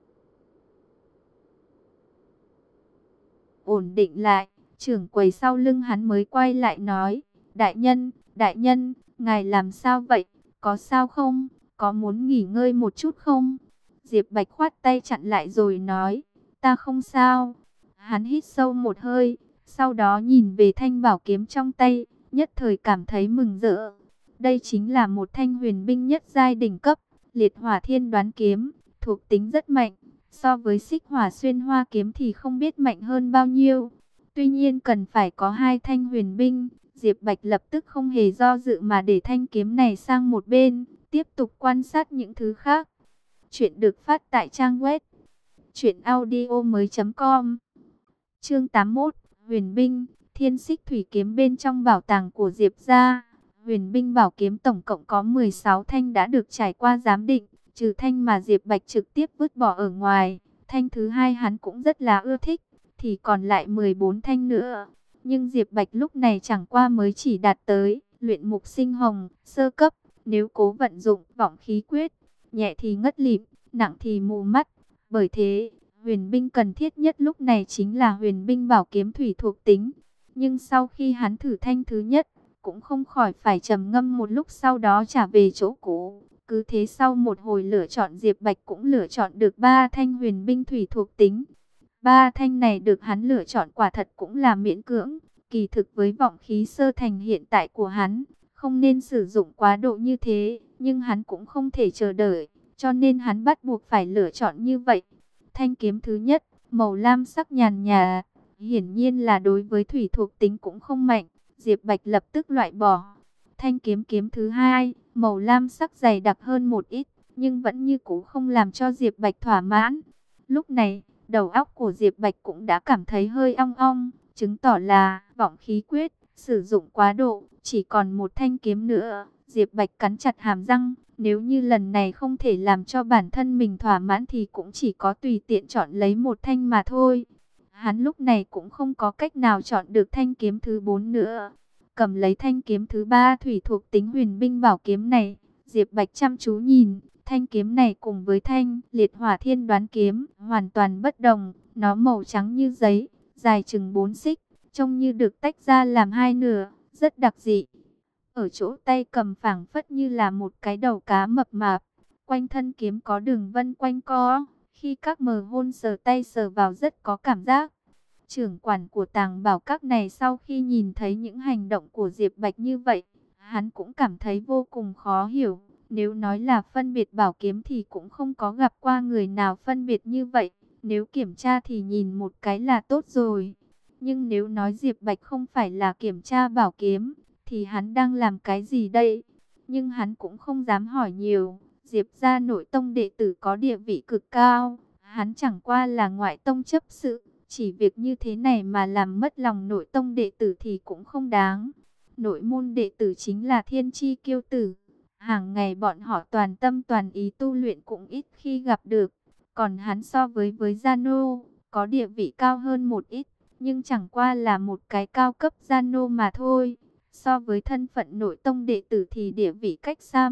ổn định lại, trưởng quầy sau lưng hắn mới quay lại nói, đại nhân, ngài làm sao vậy, có sao không, có muốn nghỉ ngơi một chút không? Diệp Bạch khoát tay chặn lại rồi nói, ta không sao. Hắn hít sâu một hơi, sau đó nhìn về thanh bảo kiếm trong tay, nhất thời cảm thấy mừng rỡ. Đây chính là một thanh huyền binh nhất giai đỉnh cấp, liệt hỏa thiên đoán kiếm, thuộc tính rất mạnh. So với xích hỏa xuyên hoa kiếm thì không biết mạnh hơn bao nhiêu. Tuy nhiên cần phải có hai thanh huyền binh. Diệp Bạch lập tức không hề do dự mà để thanh kiếm này sang một bên, tiếp tục quan sát những thứ khác. Chuyện được phát tại trang web truyệnaudiomoi.com. Chương 81, Huyền binh, Thiên Xích Thủy kiếm. Bên trong bảo tàng của Diệp gia, huyền binh bảo kiếm tổng cộng có 16 thanh đã được trải qua giám định. Trừ thanh mà Diệp Bạch trực tiếp vứt bỏ ở ngoài, thanh thứ hai hắn cũng rất là ưa thích, thì còn lại 14 thanh nữa. Nhưng Diệp Bạch lúc này chẳng qua mới chỉ đạt tới luyện mục sinh hồng sơ cấp, nếu cố vận dụng vọng khí quyết, nhẹ thì ngất lịm, nặng thì mù mắt. Bởi thế, huyền binh cần thiết nhất lúc này chính là huyền binh bảo kiếm thủy thuộc tính. Nhưng sau khi hắn thử thanh thứ nhất, cũng không khỏi phải trầm ngâm một lúc, sau đó trả về chỗ cũ. Cứ thế sau một hồi lựa chọn, Diệp Bạch cũng lựa chọn được 3 thanh huyền binh thủy thuộc tính. 3 thanh này được hắn lựa chọn quả thật cũng là miễn cưỡng. Kỳ thực với vọng khí sơ thành hiện tại của hắn, không nên sử dụng quá độ như thế, nhưng hắn cũng không thể chờ đợi, cho nên hắn bắt buộc phải lựa chọn như vậy. Thanh kiếm thứ nhất, màu lam sắc nhàn nhạt, hiển nhiên là đối với thủy thuộc tính cũng không mạnh, Diệp Bạch lập tức loại bỏ. Thanh kiếm thứ hai, màu lam sắc dày đặc hơn một ít, nhưng vẫn như cũ không làm cho Diệp Bạch thỏa mãn. Lúc này, đầu óc của Diệp Bạch cũng đã cảm thấy hơi ong ong, chứng tỏ là vọng khí quyết sử dụng quá độ, chỉ còn một thanh kiếm nữa. Diệp Bạch cắn chặt hàm răng, nếu như lần này không thể làm cho bản thân mình thỏa mãn thì cũng chỉ có tùy tiện chọn lấy một thanh mà thôi. Hắn lúc này cũng không có cách nào chọn được thanh kiếm thứ 4 nữa. Cầm lấy thanh kiếm thứ 3 thủy thuộc tính huyền binh bảo kiếm này, Diệp Bạch chăm chú nhìn, thanh kiếm này cùng với thanh liệt hỏa thiên đoán kiếm hoàn toàn bất đồng. Nó màu trắng như giấy, dài chừng 4 xích, trông như được tách ra làm hai nửa, rất đặc dị. Ở chỗ tay cầm phảng phất như là một cái đầu cá mập mạp, quanh thân kiếm có đường vân quanh co, khi các mờ hôn sờ tay sờ vào rất có cảm giác. Trưởng quản của tàng bảo các này sau khi nhìn thấy những hành động của Diệp Bạch như vậy, hắn cũng cảm thấy vô cùng khó hiểu. Nếu nói là phân biệt bảo kiếm thì cũng không có gặp qua người nào phân biệt như vậy. Nếu kiểm tra thì nhìn một cái là tốt rồi. Nhưng nếu nói Diệp Bạch không phải là kiểm tra bảo kiếm, thì hắn đang làm cái gì đây? Nhưng hắn cũng không dám hỏi nhiều. Diệp gia nội tông đệ tử có địa vị cực cao, hắn chẳng qua là ngoại tông chấp sự. Chỉ việc như thế này mà làm mất lòng nội tông đệ tử thì cũng không đáng. Nội môn đệ tử chính là thiên chi kiêu tử. Hàng ngày bọn họ toàn tâm toàn ý tu luyện cũng ít khi gặp được. Còn hắn so với Gia Nô, có địa vị cao hơn một ít, nhưng chẳng qua là một cái cao cấp Gia Nô mà thôi. So với thân phận nội tông đệ tử thì địa vị cách xa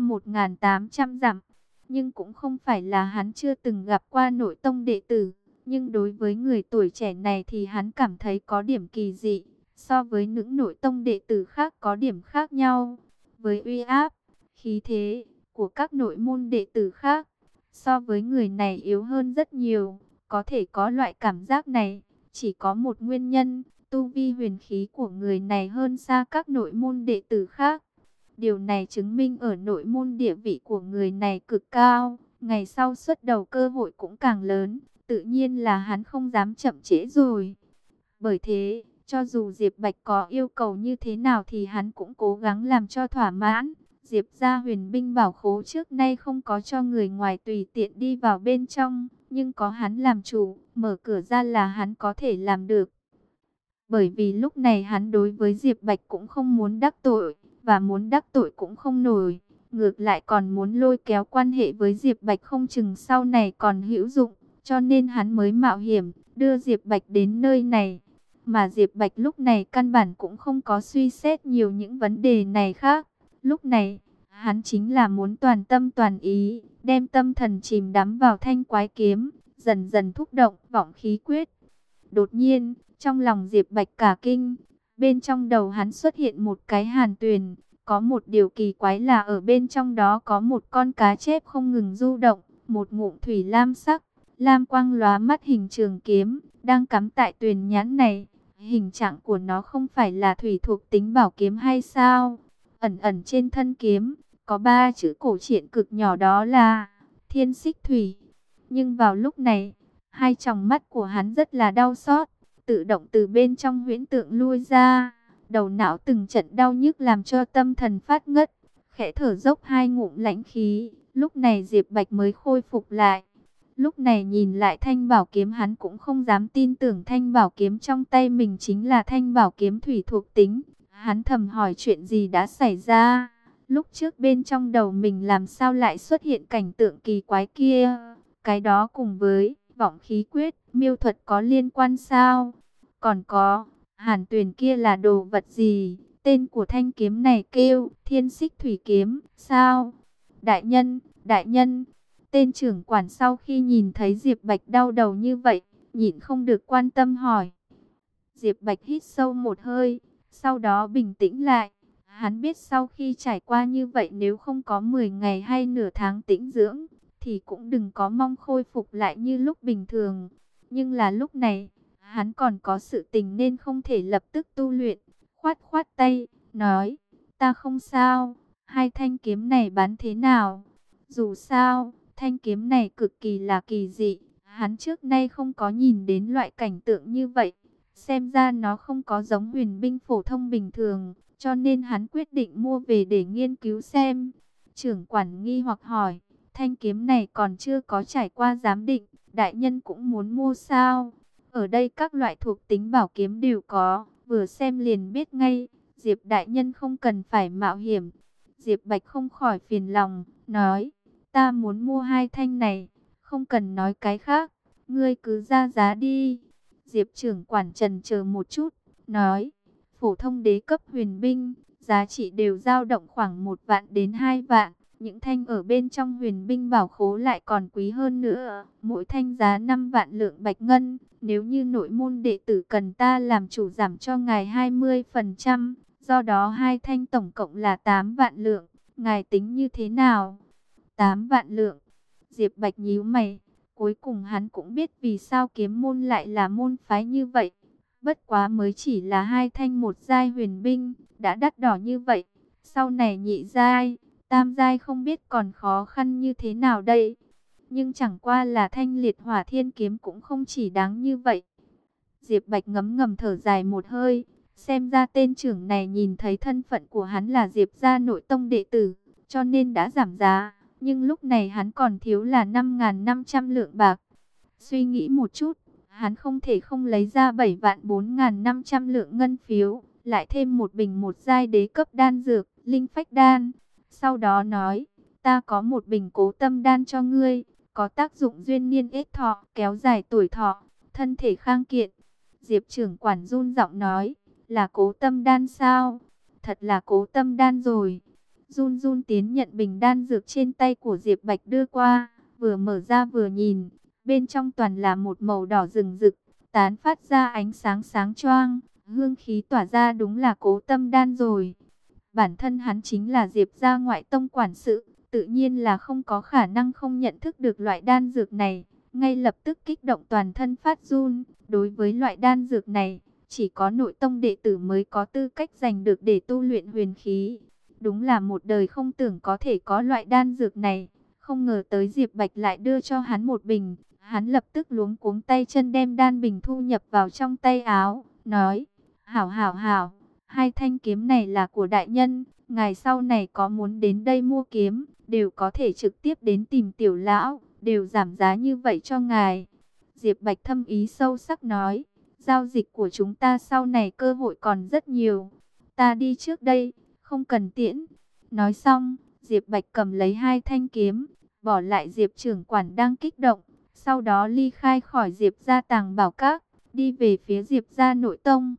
1.800 dặm. Nhưng cũng không phải là hắn chưa từng gặp qua nội tông đệ tử. Nhưng đối với người tuổi trẻ này thì hắn cảm thấy có điểm kỳ dị. So với những nội tông đệ tử khác có điểm khác nhau. Với uy áp, khí thế của các nội môn đệ tử khác, so với người này yếu hơn rất nhiều. Có thể có loại cảm giác này, chỉ có một nguyên nhân, tu vi huyền khí của người này hơn xa các nội môn đệ tử khác. Điều này chứng minh ở nội môn địa vị của người này cực cao, ngày sau xuất đầu cơ hội cũng càng lớn, tự nhiên là hắn không dám chậm trễ rồi. Bởi thế, cho dù Diệp Bạch có yêu cầu như thế nào thì hắn cũng cố gắng làm cho thỏa mãn. Diệp gia huyền binh bảo khố trước nay không có cho người ngoài tùy tiện đi vào bên trong, nhưng có hắn làm chủ, mở cửa ra là hắn có thể làm được. Bởi vì lúc này hắn đối với Diệp Bạch cũng không muốn đắc tội, và muốn đắc tội cũng không nổi. Ngược lại còn muốn lôi kéo quan hệ với Diệp Bạch không chừng sau này còn hữu dụng, cho nên hắn mới mạo hiểm, đưa Diệp Bạch đến nơi này. Mà Diệp Bạch lúc này căn bản cũng không có suy xét nhiều những vấn đề này khác. Lúc này, hắn chính là muốn toàn tâm toàn ý, đem tâm thần chìm đắm vào thanh quái kiếm, dần dần thúc động vọng khí quyết. Đột nhiên, trong lòng Diệp Bạch cả kinh, bên trong đầu hắn xuất hiện một cái hàn tuyền. Có một điều kỳ quái là ở bên trong đó có một con cá chép không ngừng du động, một ngụm thủy lam sắc, lam quang lóa mắt hình trường kiếm, đang cắm tại tuyền nhãn này. Hình trạng của nó không phải là thủy thuộc tính bảo kiếm hay sao? Ẩn ẩn trên thân kiếm, có 3 chữ cổ truyện cực nhỏ, đó là Thiên Xích Thủy. Nhưng vào lúc này, hai tròng mắt của hắn rất là đau xót, tự động từ bên trong huyễn tượng lui ra. Đầu não từng trận đau nhức làm cho tâm thần phát ngất, khẽ thở dốc 2 ngụm lãnh khí. Lúc này Diệp Bạch mới khôi phục lại. Lúc này nhìn lại thanh bảo kiếm, hắn cũng không dám tin tưởng thanh bảo kiếm trong tay mình chính là thanh bảo kiếm thủy thuộc tính. Hắn thầm hỏi chuyện gì đã xảy ra. Lúc trước bên trong đầu mình làm sao lại xuất hiện cảnh tượng kỳ quái kia? Cái đó cùng với vọng khí quyết, miêu thuật có liên quan sao? Còn có, Hàn Tuyền kia là đồ vật gì? Tên của thanh kiếm này kêu Thiên Xích Thủy Kiếm, sao? Đại nhân, tên trưởng quản sau khi nhìn thấy Diệp Bạch đau đầu như vậy, nhịn không được quan tâm hỏi. Diệp Bạch hít sâu một hơi, sau đó bình tĩnh lại. Hắn biết sau khi trải qua như vậy nếu không có 10 ngày hay nửa tháng tĩnh dưỡng, thì cũng đừng có mong khôi phục lại như lúc bình thường. Nhưng là lúc này, hắn còn có sự tình nên không thể lập tức tu luyện. Khoát khoát tay, nói, ta không sao, hai thanh kiếm này bán thế nào? Dù sao, thanh kiếm này cực kỳ là kỳ dị, hắn trước nay không có nhìn đến loại cảnh tượng như vậy. Xem ra nó không có giống huyền binh phổ thông bình thường, cho nên hắn quyết định mua về để nghiên cứu xem. Trưởng quản nghi hoặc hỏi, thanh kiếm này còn chưa có trải qua giám định, đại nhân cũng muốn mua sao? Ở đây các loại thuộc tính bảo kiếm đều có, vừa xem liền biết ngay, Diệp đại nhân không cần phải mạo hiểm. Diệp Bạch không khỏi phiền lòng, nói, ta muốn mua hai thanh này, không cần nói cái khác, ngươi cứ ra giá đi. Diệp trưởng quản trần chờ một chút, nói, phổ thông đế cấp huyền binh, giá trị đều dao động khoảng 1 vạn đến 2 vạn. Những thanh ở bên trong huyền binh bảo khố lại còn quý hơn nữa, mỗi thanh giá 5 vạn lượng bạch ngân. Nếu như nội môn đệ tử cần ta làm chủ giảm cho ngài 20%, do đó hai thanh tổng cộng là 8 vạn lượng, ngài tính như thế nào? 8 vạn lượng, Diệp Bạch nhíu mày. Cuối cùng hắn cũng biết vì sao kiếm môn lại là môn phái như vậy. Bất quá mới chỉ là hai thanh một giai huyền binh, đã đắt đỏ như vậy. Sau này nhị giai, tam giai không biết còn khó khăn như thế nào đây. Nhưng chẳng qua là thanh liệt hỏa thiên kiếm cũng không chỉ đáng như vậy. Diệp Bạch ngấm ngầm thở dài một hơi. Xem ra tên trưởng này nhìn thấy thân phận của hắn là Diệp gia nội tông đệ tử, cho nên đã giảm giá. Nhưng lúc này hắn còn thiếu là 5.500 lượng bạc. Suy nghĩ một chút, hắn không thể không lấy ra 7.4.500 lượng ngân phiếu, lại thêm một bình một giai đế cấp đan dược, linh phách đan. Sau đó nói, ta có một bình cố tâm đan cho ngươi, có tác dụng duyên niên ích thọ, kéo dài tuổi thọ, thân thể khang kiện. Diệp trưởng quản run giọng nói, là cố tâm đan sao? Thật là cố tâm đan rồi. Run run tiến nhận bình đan dược trên tay của Diệp Bạch đưa qua, vừa mở ra vừa nhìn, bên trong toàn là một màu đỏ rừng rực, tán phát ra ánh sáng sáng choang, hương khí tỏa ra đúng là cố tâm đan rồi. Bản thân hắn chính là Diệp gia ngoại tông quản sự, tự nhiên là không có khả năng không nhận thức được loại đan dược này, ngay lập tức kích động toàn thân phát run. Đối với loại đan dược này, chỉ có nội tông đệ tử mới có tư cách giành được để tu luyện huyền khí. Đúng là một đời không tưởng có thể có loại đan dược này, không ngờ tới Diệp Bạch lại đưa cho hắn một bình. Hắn lập tức luống cuống tay chân đem đan bình thu nhập vào trong tay áo, nói, hảo hảo hảo, hai thanh kiếm này là của đại nhân, ngài sau này có muốn đến đây mua kiếm, đều có thể trực tiếp đến tìm tiểu lão, đều giảm giá như vậy cho ngài. Diệp Bạch thâm ý sâu sắc nói, giao dịch của chúng ta sau này cơ hội còn rất nhiều, ta đi trước đây, không cần tiễn. Nói xong, Diệp Bạch cầm lấy hai thanh kiếm, bỏ lại Diệp trưởng quản đang kích động. Sau đó ly khai khỏi Diệp gia tàng bảo các, đi về phía Diệp gia nội tông.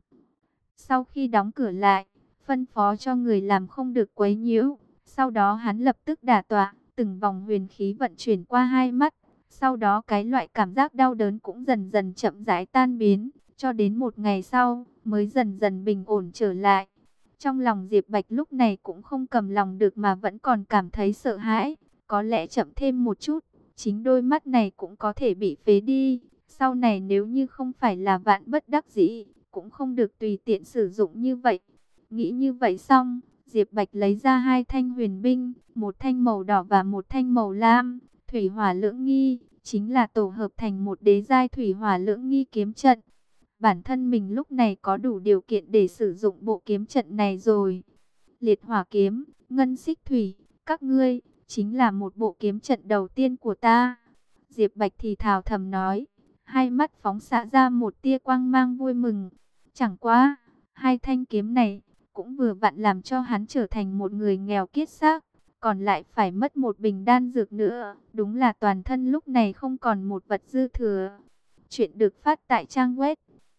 Sau khi đóng cửa lại, phân phó cho người làm không được quấy nhiễu. Sau đó hắn lập tức đả tọa, từng vòng huyền khí vận chuyển qua hai mắt. Sau đó cái loại cảm giác đau đớn cũng dần dần chậm rãi tan biến, cho đến một ngày sau mới dần dần bình ổn trở lại. Trong lòng Diệp Bạch lúc này cũng không cầm lòng được mà vẫn còn cảm thấy sợ hãi, có lẽ chậm thêm một chút, chính đôi mắt này cũng có thể bị phế đi. Sau này nếu như không phải là vạn bất đắc dĩ, cũng không được tùy tiện sử dụng như vậy. Nghĩ như vậy xong, Diệp Bạch lấy ra hai thanh huyền binh, một thanh màu đỏ và một thanh màu lam, thủy hỏa lưỡng nghi, chính là tổ hợp thành một đế giai thủy hỏa lưỡng nghi kiếm trận. Bản thân mình lúc này có đủ điều kiện để sử dụng bộ kiếm trận này rồi. Liệt hỏa kiếm, ngân xích thủy, các ngươi chính là một bộ kiếm trận đầu tiên của ta. Diệp Bạch thì thào thầm nói, hai mắt phóng xạ ra một tia quang mang vui mừng. Chẳng quá, hai thanh kiếm này, cũng vừa vặn làm cho hắn trở thành một người nghèo kiết xác, còn lại phải mất một bình đan dược nữa, đúng là toàn thân lúc này không còn một vật dư thừa. Chuyện được phát tại trang web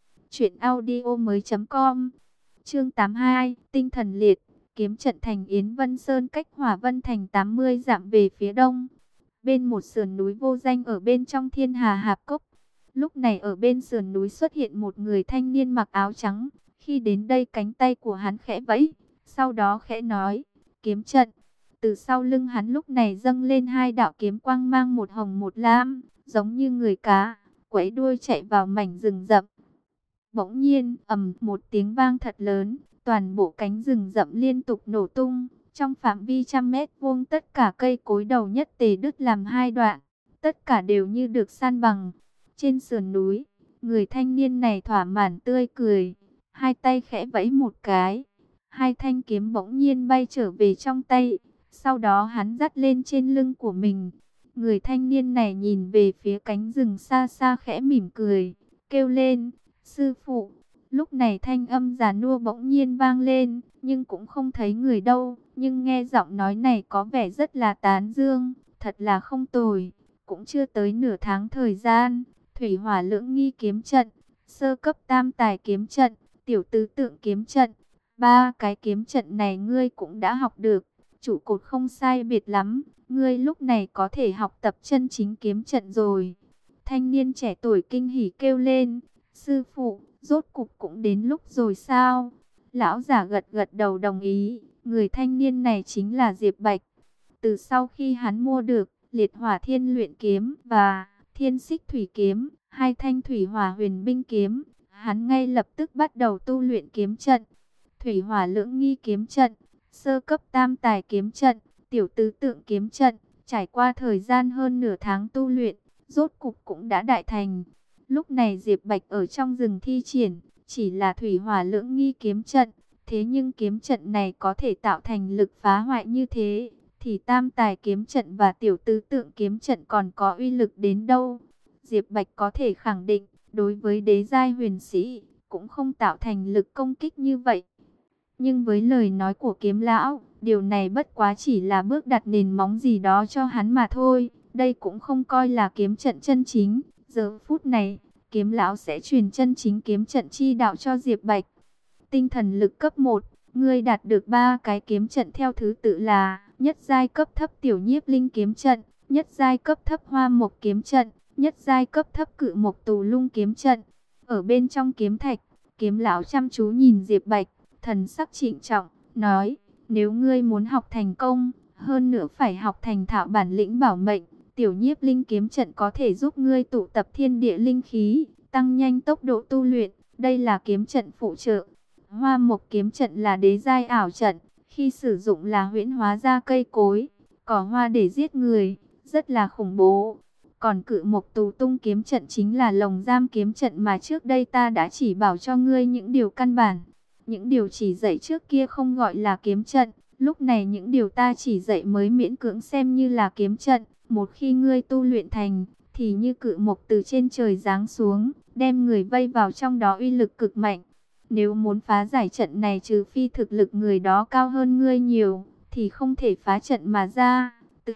truyệnaudiomoi.com. Chương 82, tinh thần liệt. Kiếm trận thành Yến Vân Sơn cách Hỏa Vân thành 80 dặm về phía đông, bên một sườn núi vô danh ở bên trong Thiên Hà Hạp Cốc. Lúc này ở bên sườn núi xuất hiện một người thanh niên mặc áo trắng. Khi đến đây cánh tay của hắn khẽ vẫy, sau đó khẽ nói, kiếm trận. Từ sau lưng hắn lúc này dâng lên hai đạo kiếm quang mang một hồng một lam, giống như người cá, quẫy đuôi chạy vào mảnh rừng rậm. Bỗng nhiên, ầm một tiếng vang thật lớn, toàn bộ cánh rừng rậm liên tục nổ tung. Trong phạm vi 100 mét vuông tất cả cây cối đầu nhất tề đứt làm hai đoạn, tất cả đều như được san bằng. Trên sườn núi, người thanh niên này thỏa mãn tươi cười, hai tay khẽ vẫy một cái, hai thanh kiếm bỗng nhiên bay trở về trong tay, sau đó hắn dắt lên trên lưng của mình. Người thanh niên này nhìn về phía cánh rừng xa xa khẽ mỉm cười, kêu lên, sư phụ. Lúc này thanh âm già nua bỗng nhiên vang lên, nhưng cũng không thấy người đâu, nhưng nghe giọng nói này có vẻ rất là tán dương, thật là không tồi. Cũng chưa tới nửa tháng thời gian, thủy hỏa lưỡng nghi kiếm trận, sơ cấp tam tài kiếm trận, tiểu tứ tượng kiếm trận, ba cái kiếm trận này ngươi cũng đã học được, trụ cột không sai biệt lắm, ngươi lúc này có thể học tập chân chính kiếm trận rồi. Thanh niên trẻ tuổi kinh hỉ kêu lên, sư phụ, rốt cục cũng đến lúc rồi sao? Lão giả gật gật đầu đồng ý, người thanh niên này chính là Diệp Bạch. Từ sau khi hắn mua được Liệt Hỏa Thiên Luyện Kiếm và Thiên Xích Thủy Kiếm, hai thanh thủy hỏa huyền binh kiếm, hắn ngay lập tức bắt đầu tu luyện kiếm trận. Thủy hỏa lưỡng nghi kiếm trận, sơ cấp tam tài kiếm trận, tiểu tứ tượng kiếm trận, trải qua thời gian hơn nửa tháng tu luyện, rốt cục cũng đã đại thành. Lúc này Diệp Bạch ở trong rừng thi triển, chỉ là thủy hỏa lưỡng nghi kiếm trận, thế nhưng kiếm trận này có thể tạo thành lực phá hoại như thế, thì tam tài kiếm trận và tiểu tứ tượng kiếm trận còn có uy lực đến đâu. Diệp Bạch có thể khẳng định, đối với đế giai huyền sĩ, cũng không tạo thành lực công kích như vậy. Nhưng với lời nói của kiếm lão, điều này bất quá chỉ là bước đặt nền móng gì đó cho hắn mà thôi. Đây cũng không coi là kiếm trận chân chính. Giờ phút này, kiếm lão sẽ truyền chân chính kiếm trận chi đạo cho Diệp Bạch. Tinh thần lực cấp 1, ngươi đạt được 3 cái kiếm trận theo thứ tự là nhất giai cấp thấp tiểu nhiếp linh kiếm trận, nhất giai cấp thấp hoa mộc kiếm trận, nhất giai cấp thấp cự mộc tù lung kiếm trận. Ở bên trong kiếm thạch, kiếm lão chăm chú nhìn Diệp Bạch, thần sắc trịnh trọng, nói, nếu ngươi muốn học thành công, hơn nữa phải học thành thạo bản lĩnh bảo mệnh, tiểu nhiếp linh kiếm trận có thể giúp ngươi tụ tập thiên địa linh khí, tăng nhanh tốc độ tu luyện, đây là kiếm trận phụ trợ. Hoa mộc kiếm trận là đế giai ảo trận, khi sử dụng là huyễn hóa ra cây cối, cỏ hoa để giết người, rất là khủng bố. Còn cự mộc tù tung kiếm trận chính là lồng giam kiếm trận mà trước đây ta đã chỉ bảo cho ngươi những điều căn bản. Những điều chỉ dạy trước kia không gọi là kiếm trận, lúc này những điều ta chỉ dạy mới miễn cưỡng xem như là kiếm trận. Một khi ngươi tu luyện thành, thì như cự mộc từ trên trời giáng xuống, đem người vây vào trong đó uy lực cực mạnh. Nếu muốn phá giải trận này trừ phi thực lực người đó cao hơn ngươi nhiều, thì không thể phá trận mà ra.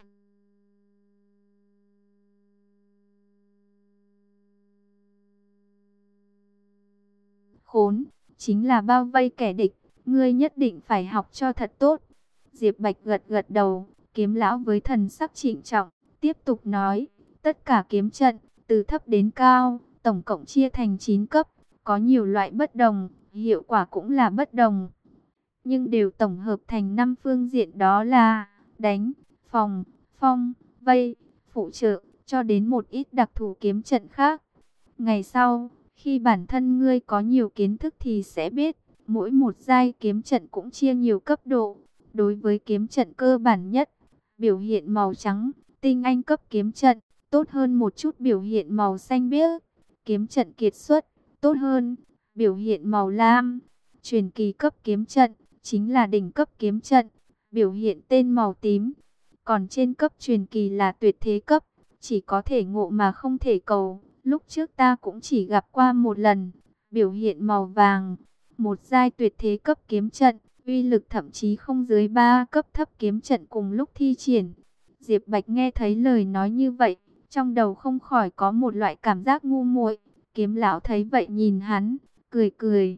Khốn, chính là bao vây kẻ địch, ngươi nhất định phải học cho thật tốt. Diệp Bạch gật gật đầu, kiếm lão với thần sắc trịnh trọng, tiếp tục nói, tất cả kiếm trận, từ thấp đến cao, tổng cộng chia thành 9 cấp, có nhiều loại bất đồng, hiệu quả cũng là bất đồng. Nhưng đều tổng hợp thành 5 phương diện đó là đánh, phòng, phong, vây, phụ trợ, cho đến một ít đặc thù kiếm trận khác. Ngày sau, khi bản thân ngươi có nhiều kiến thức thì sẽ biết, mỗi một giai kiếm trận cũng chia nhiều cấp độ. Đối với kiếm trận cơ bản nhất, biểu hiện màu trắng, tinh anh cấp kiếm trận, tốt hơn một chút biểu hiện màu xanh biếc. Kiếm trận kiệt xuất, tốt hơn, biểu hiện màu lam. Truyền kỳ cấp kiếm trận, chính là đỉnh cấp kiếm trận, biểu hiện tên màu tím. Còn trên cấp truyền kỳ là tuyệt thế cấp, chỉ có thể ngộ mà không thể cầu. Lúc trước ta cũng chỉ gặp qua một lần, biểu hiện màu vàng. một giai tuyệt thế cấp kiếm trận, uy lực thậm chí không dưới 3 cấp thấp kiếm trận cùng lúc thi triển. Diệp Bạch nghe thấy lời nói như vậy, trong đầu không khỏi có một loại cảm giác ngu muội. Kiếm lão thấy vậy nhìn hắn, cười cười,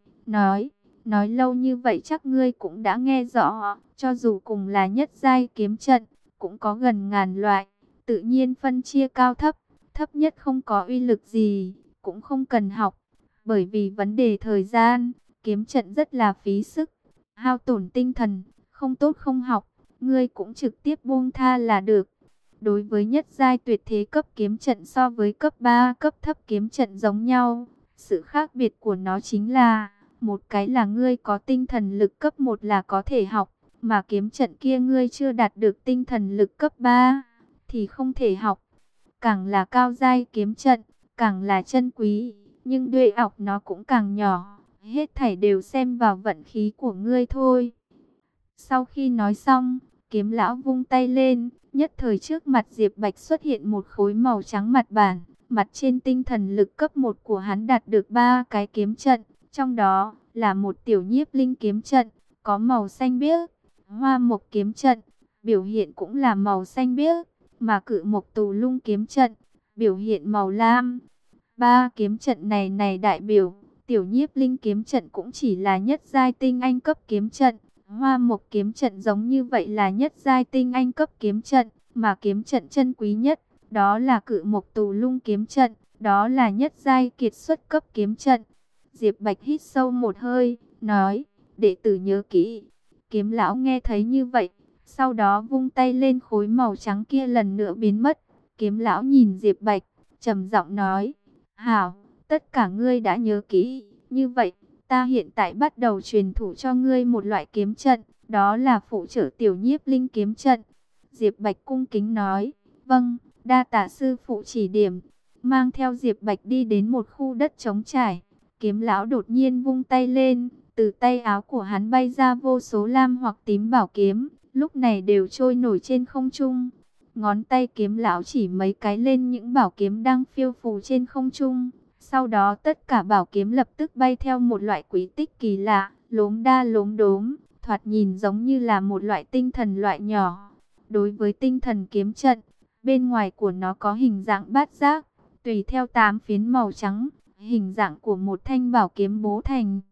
nói lâu như vậy chắc ngươi cũng đã nghe rõ, cho dù cùng là nhất giai kiếm trận, cũng có gần ngàn loại, tự nhiên phân chia cao thấp, thấp nhất không có uy lực gì, cũng không cần học, bởi vì vấn đề thời gian, kiếm trận rất là phí sức, hao tổn tinh thần, không tốt không học, ngươi cũng trực tiếp buông tha là được. Đối với nhất giai tuyệt thế cấp kiếm trận so với cấp 3 cấp thấp kiếm trận giống nhau, sự khác biệt của nó chính là, một cái là ngươi có tinh thần lực cấp 1 là có thể học, mà kiếm trận kia ngươi chưa đạt được tinh thần lực cấp 3 thì không thể học. Càng là cao giai kiếm trận, càng là chân quý, nhưng đuệ ọc nó cũng càng nhỏ, hết thảy đều xem vào vận khí của ngươi thôi. Sau khi nói xong, kiếm lão vung tay lên, nhất thời trước mặt Diệp Bạch xuất hiện một khối màu trắng mặt bản, mặt trên tinh thần lực cấp 1 của hắn đạt được 3 cái kiếm trận, trong đó là một tiểu nhiếp linh kiếm trận, có màu xanh biếc, hoa mộc kiếm trận, biểu hiện cũng là màu xanh biếc, mà cự mộc tù lung kiếm trận, biểu hiện màu lam. Ba kiếm trận này đại biểu, tiểu nhiếp linh kiếm trận cũng chỉ là nhất giai tinh anh cấp kiếm trận, hoa mộc kiếm trận giống như vậy là nhất giai tinh anh cấp kiếm trận, mà kiếm trận chân quý nhất, đó là cự mộc tù lung kiếm trận, đó là nhất giai kiệt xuất cấp kiếm trận. Diệp Bạch hít sâu một hơi, nói, đệ tử nhớ kỹ. Kiếm lão nghe thấy như vậy, sau đó vung tay lên khối màu trắng kia lần nữa biến mất. Kiếm lão nhìn Diệp Bạch, trầm giọng nói, hảo, tất cả ngươi đã nhớ kỹ, như vậy, ta hiện tại bắt đầu truyền thụ cho ngươi một loại kiếm trận, đó là phụ trợ tiểu nhiếp linh kiếm trận. Diệp Bạch cung kính nói, vâng, đa tạ sư phụ chỉ điểm. Mang theo Diệp Bạch đi đến một khu đất trống trải, kiếm lão đột nhiên vung tay lên, từ tay áo của hắn bay ra vô số lam hoặc tím bảo kiếm, lúc này đều trôi nổi trên không trung. Ngón tay kiếm lão chỉ mấy cái lên những bảo kiếm đang phiêu phù trên không trung. Sau đó tất cả bảo kiếm lập tức bay theo một loại quỹ tích kỳ lạ, lốm đa lốm đốm, thoạt nhìn giống như là một loại tinh thần loại nhỏ. Đối với tinh thần kiếm trận, bên ngoài của nó có hình dạng bát giác, tùy theo 8 phiến màu trắng, hình dạng của một thanh bảo kiếm bố thành.